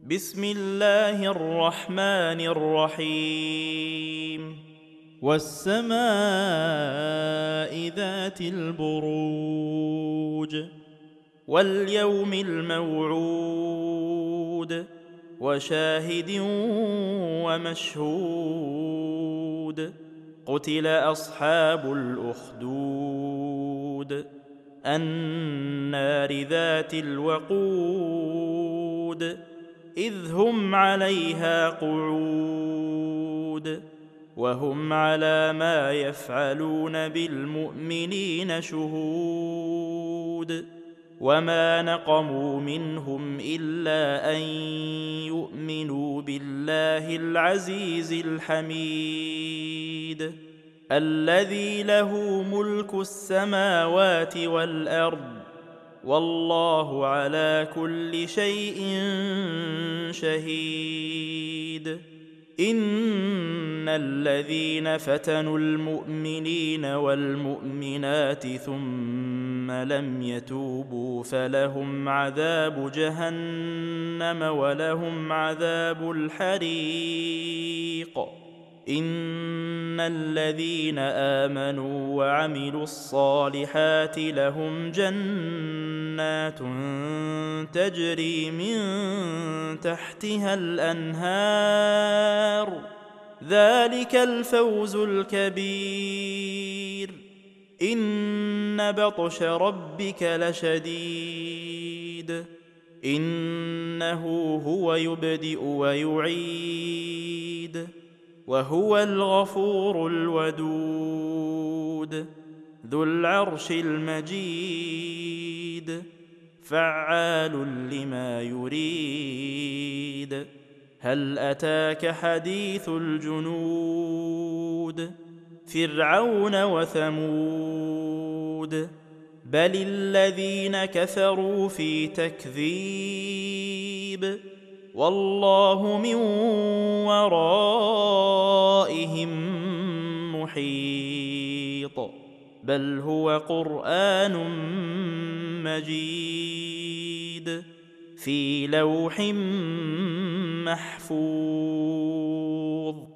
بسم الله الرحمن الرحيم والسماء ذات البروج واليوم الموعود وشاهد ومشهود قتل أصحاب الأخدود النار ذات الوقود إذ هم عليها قعود وهم على ما يفعلون بالمؤمنين شهود وما نقموا منهم إلا أن يؤمنوا بالله العزيز الحميد الذي له ملك السماوات والأرض والله على كل شيء شهيد إن الذين فتنوا المؤمنين والمؤمنات ثم لم يتوبوا فلهم عذاب جهنم ولهم عذاب الحريق إن الذين آمنوا وعملوا الصالحات لهم جنات تجري من تحتها الأنهار ذلك الفوز الكبير إن بطش ربك لشديد إنه هو يبدئ ويعيد وهو الغفور الودود ذو العرش المجيد فعال لما يريد هل أتاك حديث الجنود فرعون وثمود بل الذين كفروا في تكذيب والله من ورائهم محيط بل هو قرآن مجيد في لوح محفوظ